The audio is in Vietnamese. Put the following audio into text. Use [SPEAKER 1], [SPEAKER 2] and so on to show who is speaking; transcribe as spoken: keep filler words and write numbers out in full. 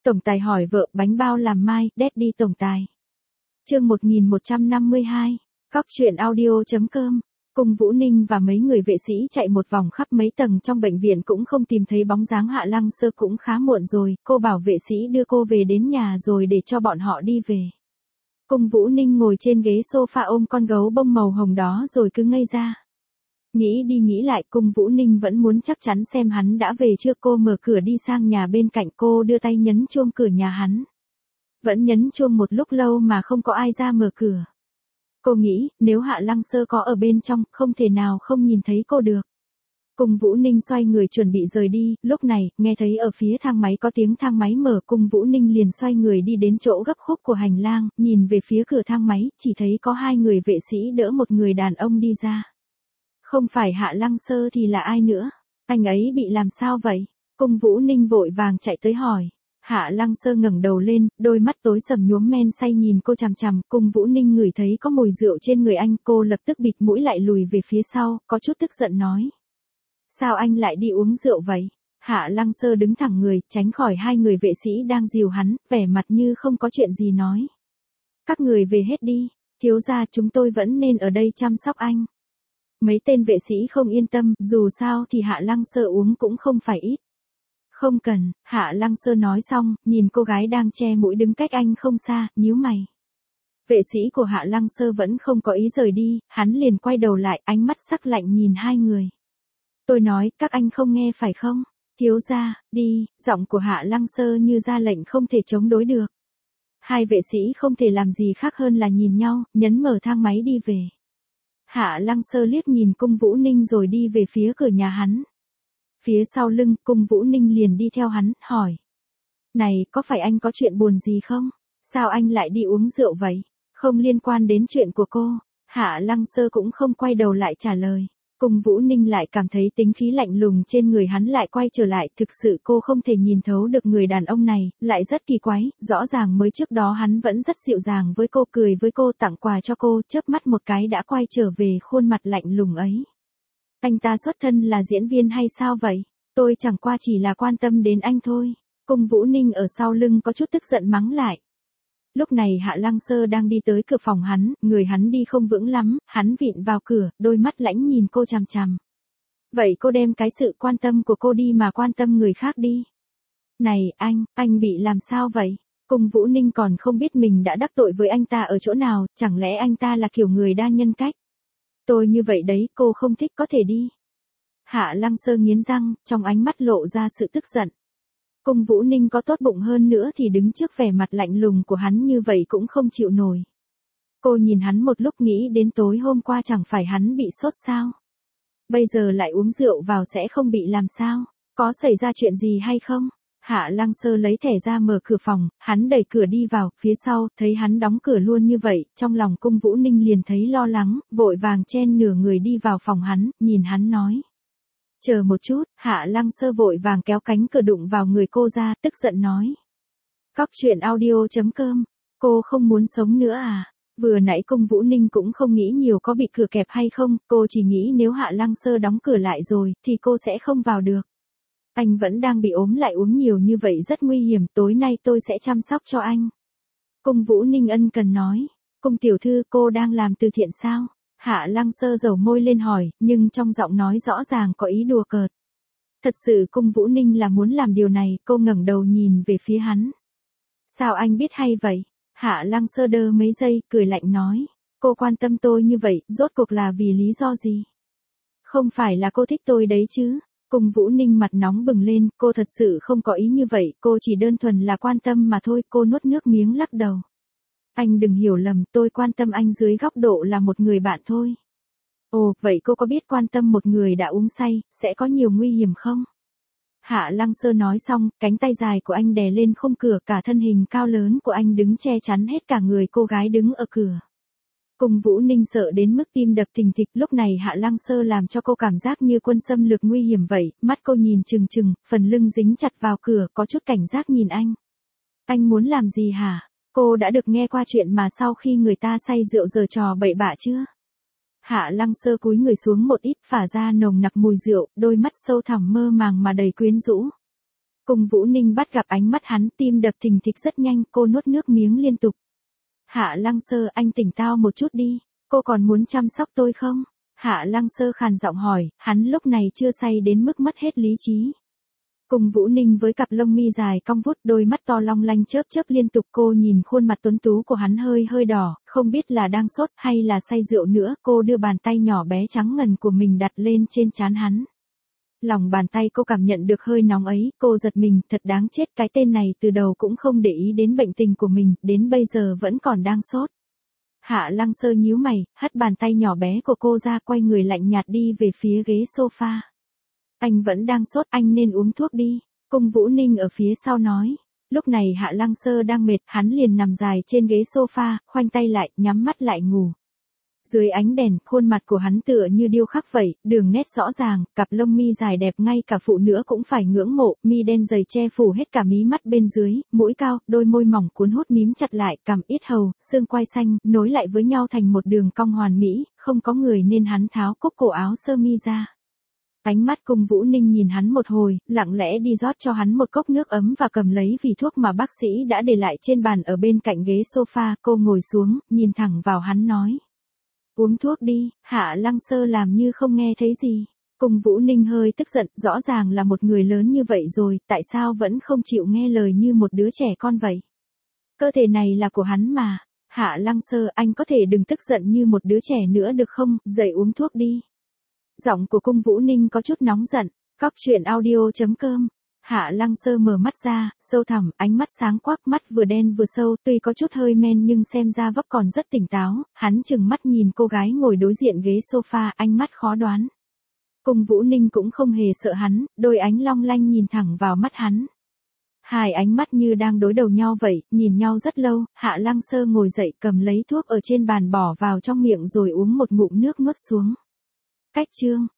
[SPEAKER 1] Tổng tài hỏi vợ bánh bao làm mai, Daddy tổng tài. Chương một nghìn một trăm năm mươi hai, Cóc truyện audio.com. Cung Vũ Ninh và mấy người vệ sĩ chạy một vòng khắp mấy tầng trong bệnh viện cũng không tìm thấy bóng dáng Hạ Lăng Sơ, cũng khá muộn rồi, cô bảo vệ sĩ đưa cô về đến nhà rồi để cho bọn họ đi về. Cung Vũ Ninh ngồi trên ghế sofa ôm con gấu bông màu hồng đó rồi cứ ngây ra. Nghĩ đi nghĩ lại, Cung Vũ Ninh vẫn muốn chắc chắn xem hắn đã về chưa. Cô mở cửa đi sang nhà bên cạnh, cô đưa tay nhấn chuông cửa nhà hắn. Vẫn nhấn chuông một lúc lâu mà không có ai ra mở cửa. Cô nghĩ, nếu Hạ Lăng Sơ có ở bên trong, không thể nào không nhìn thấy cô được. Cung Vũ Ninh xoay người chuẩn bị rời đi, lúc này, nghe thấy ở phía thang máy có tiếng thang máy mở. Cung Vũ Ninh liền xoay người đi đến chỗ gấp khúc của hành lang, nhìn về phía cửa thang máy, chỉ thấy có hai người vệ sĩ đỡ một người đàn ông đi ra. Không phải Hạ Lăng Sơ thì là ai nữa? Anh ấy bị làm sao vậy? Cung Vũ Ninh vội vàng chạy tới hỏi. Hạ Lăng Sơ ngẩng đầu lên, đôi mắt tối sầm nhuốm men say nhìn cô chằm chằm. Cung Vũ Ninh ngửi thấy có mùi rượu trên người anh, cô lập tức bịt mũi lại lùi về phía sau, có chút tức giận nói. Sao anh lại đi uống rượu vậy? Hạ Lăng Sơ đứng thẳng người, tránh khỏi hai người vệ sĩ đang dìu hắn, vẻ mặt như không có chuyện gì nói. Các người về hết đi, thiếu gia, chúng tôi vẫn nên ở đây chăm sóc anh. Mấy tên vệ sĩ không yên tâm, dù sao thì Hạ Lăng Sơ uống cũng không phải ít. Không cần, Hạ Lăng Sơ nói xong, nhìn cô gái đang che mũi đứng cách anh không xa, nhíu mày. Vệ sĩ của Hạ Lăng Sơ vẫn không có ý rời đi, hắn liền quay đầu lại, ánh mắt sắc lạnh nhìn hai người. Tôi nói, các anh không nghe phải không? Thiếu gia, đi, giọng của Hạ Lăng Sơ như ra lệnh không thể chống đối được. Hai vệ sĩ không thể làm gì khác hơn là nhìn nhau, nhấn mở thang máy đi về. Hạ Lăng Sơ liếc nhìn Cung Vũ Ninh rồi đi về phía cửa nhà hắn. Phía sau lưng, Cung Vũ Ninh liền đi theo hắn, hỏi. Này, có phải anh có chuyện buồn gì không? Sao anh lại đi uống rượu vậy? Không liên quan đến chuyện của cô. Hạ Lăng Sơ cũng không quay đầu lại trả lời. Cung Vũ Ninh lại cảm thấy tính khí lạnh lùng trên người hắn lại quay trở lại, thực sự cô không thể nhìn thấu được người đàn ông này, lại rất kỳ quái, rõ ràng mới trước đó hắn vẫn rất dịu dàng với cô, cười với cô, tặng quà cho cô, chớp mắt một cái đã quay trở về khuôn mặt lạnh lùng ấy. Anh ta xuất thân là diễn viên hay sao vậy? Tôi chẳng qua chỉ là quan tâm đến anh thôi. Cung Vũ Ninh ở sau lưng có chút tức giận mắng lại. Lúc này Hạ Lăng Sơ đang đi tới cửa phòng hắn, người hắn đi không vững lắm, hắn vịn vào cửa, đôi mắt lãnh nhìn cô chằm chằm. Vậy cô đem cái sự quan tâm của cô đi mà quan tâm người khác đi. Này, anh, anh bị làm sao vậy? Cung Vũ Ninh còn không biết mình đã đắc tội với anh ta ở chỗ nào, chẳng lẽ anh ta là kiểu người đa nhân cách? Tôi như vậy đấy, cô không thích có thể đi. Hạ Lăng Sơ nghiến răng, trong ánh mắt lộ ra sự tức giận. Cung Vũ Ninh có tốt bụng hơn nữa thì đứng trước vẻ mặt lạnh lùng của hắn như vậy cũng không chịu nổi. Cô nhìn hắn một lúc nghĩ đến tối hôm qua chẳng phải hắn bị sốt sao. Bây giờ lại uống rượu vào sẽ không bị làm sao, có xảy ra chuyện gì hay không? Hạ Lăng Sơ lấy thẻ ra mở cửa phòng, hắn đẩy cửa đi vào, phía sau, thấy hắn đóng cửa luôn như vậy, trong lòng Cung Vũ Ninh liền thấy lo lắng, vội vàng chen nửa người đi vào phòng hắn, nhìn hắn nói. Chờ một chút, Hạ Lăng Sơ vội vàng kéo cánh cửa đụng vào người cô ra, tức giận nói. Cóc truyện audio.com, cô không muốn sống nữa à? Vừa nãy Cung Vũ Ninh cũng không nghĩ nhiều có bị cửa kẹp hay không, cô chỉ nghĩ nếu Hạ Lăng Sơ đóng cửa lại rồi, thì cô sẽ không vào được. Anh vẫn đang bị ốm lại uống nhiều như vậy rất nguy hiểm, tối nay tôi sẽ chăm sóc cho anh. Cung Vũ Ninh ân cần nói. Cung tiểu thư, cô đang làm từ thiện sao? Hạ Lăng Sơ dầu môi lên hỏi, nhưng trong giọng nói rõ ràng có ý đùa cợt. Thật sự Cung Vũ Ninh là muốn làm điều này, cô ngẩng đầu nhìn về phía hắn. Sao anh biết hay vậy? Hạ Lăng Sơ đơ mấy giây, cười lạnh nói. Cô quan tâm tôi như vậy, rốt cuộc là vì lý do gì? Không phải là cô thích tôi đấy chứ? Cung Vũ Ninh mặt nóng bừng lên, cô thật sự không có ý như vậy, cô chỉ đơn thuần là quan tâm mà thôi, cô nuốt nước miếng lắc đầu. Anh đừng hiểu lầm, tôi quan tâm anh dưới góc độ là một người bạn thôi. Ồ, vậy cô có biết quan tâm một người đã uống say, sẽ có nhiều nguy hiểm không? Hạ Lăng Sơ nói xong, cánh tay dài của anh đè lên khung cửa, cả thân hình cao lớn của anh đứng che chắn hết cả người cô gái đứng ở cửa. Cung Vũ Ninh sợ đến mức tim đập thình thịch, lúc này Hạ Lăng Sơ làm cho cô cảm giác như quân xâm lược nguy hiểm vậy, mắt cô nhìn trừng trừng, phần lưng dính chặt vào cửa, có chút cảnh giác nhìn anh. Anh muốn làm gì hả? Cô đã được nghe qua chuyện mà sau khi người ta say rượu giở trò bậy bạ chưa? Hạ Lăng Sơ cúi người xuống một ít, phả ra nồng nặc mùi rượu, đôi mắt sâu thẳm mơ màng mà đầy quyến rũ. Cung Vũ Ninh bắt gặp ánh mắt hắn, tim đập thình thịch rất nhanh, cô nuốt nước miếng liên tục. Hạ Lăng Sơ, anh tỉnh táo một chút đi, cô còn muốn chăm sóc tôi không? Hạ Lăng Sơ khàn giọng hỏi, hắn lúc này chưa say đến mức mất hết lý trí. Cung Vũ Ninh với cặp lông mi dài cong vút, đôi mắt to long lanh chớp chớp liên tục, cô nhìn khuôn mặt tuấn tú của hắn hơi hơi đỏ, không biết là đang sốt hay là say rượu nữa, cô đưa bàn tay nhỏ bé trắng ngần của mình đặt lên trên trán hắn. Lòng bàn tay cô cảm nhận được hơi nóng ấy, cô giật mình, thật đáng chết, cái tên này từ đầu cũng không để ý đến bệnh tình của mình, đến bây giờ vẫn còn đang sốt. Hạ Lăng Sơ nhíu mày, hất bàn tay nhỏ bé của cô ra, quay người lạnh nhạt đi về phía ghế sofa. Anh vẫn đang sốt, anh nên uống thuốc đi, Cung Vũ Ninh ở phía sau nói. Lúc này Hạ Lăng Sơ đang mệt, hắn liền nằm dài trên ghế sofa, khoanh tay lại, nhắm mắt lại ngủ. Dưới ánh đèn, khuôn mặt của hắn tựa như điêu khắc vậy, đường nét rõ ràng, cặp lông mi dài đẹp ngay cả phụ nữ cũng phải ngưỡng mộ, mi đen dày che phủ hết cả mí mắt bên dưới, mũi cao, đôi môi mỏng cuốn hút mím chặt lại, cằm yết hầu, xương quai xanh, nối lại với nhau thành một đường cong hoàn mỹ, không có người nên hắn tháo cúc cổ áo sơ mi ra. Ánh mắt Cung Vũ Ninh nhìn hắn một hồi, lặng lẽ đi rót cho hắn một cốc nước ấm và cầm lấy vỉ thuốc mà bác sĩ đã để lại trên bàn ở bên cạnh ghế sofa, cô ngồi xuống, nhìn thẳng vào hắn nói. Uống thuốc đi, Hạ Lăng Sơ làm như không nghe thấy gì. Cung Vũ Ninh hơi tức giận, rõ ràng là một người lớn như vậy rồi, tại sao vẫn không chịu nghe lời như một đứa trẻ con vậy? Cơ thể này là của hắn mà. Hạ Lăng Sơ, anh có thể đừng tức giận như một đứa trẻ nữa được không, dậy uống thuốc đi. Giọng của Cung Vũ Ninh có chút nóng giận. Cóc truyện audio chấm com. Hạ Lăng Sơ mở mắt ra, sâu thẳm, ánh mắt sáng quắc, mắt vừa đen vừa sâu, tuy có chút hơi men nhưng xem ra vóc còn rất tỉnh táo, hắn chừng mắt nhìn cô gái ngồi đối diện ghế sofa, ánh mắt khó đoán. Cung Vũ Ninh cũng không hề sợ hắn, đôi ánh long lanh nhìn thẳng vào mắt hắn. Hai ánh mắt như đang đối đầu nhau vậy, nhìn nhau rất lâu, Hạ Lăng Sơ ngồi dậy cầm lấy thuốc ở trên bàn bỏ vào trong miệng rồi uống một ngụm nước nuốt xuống. Cách chương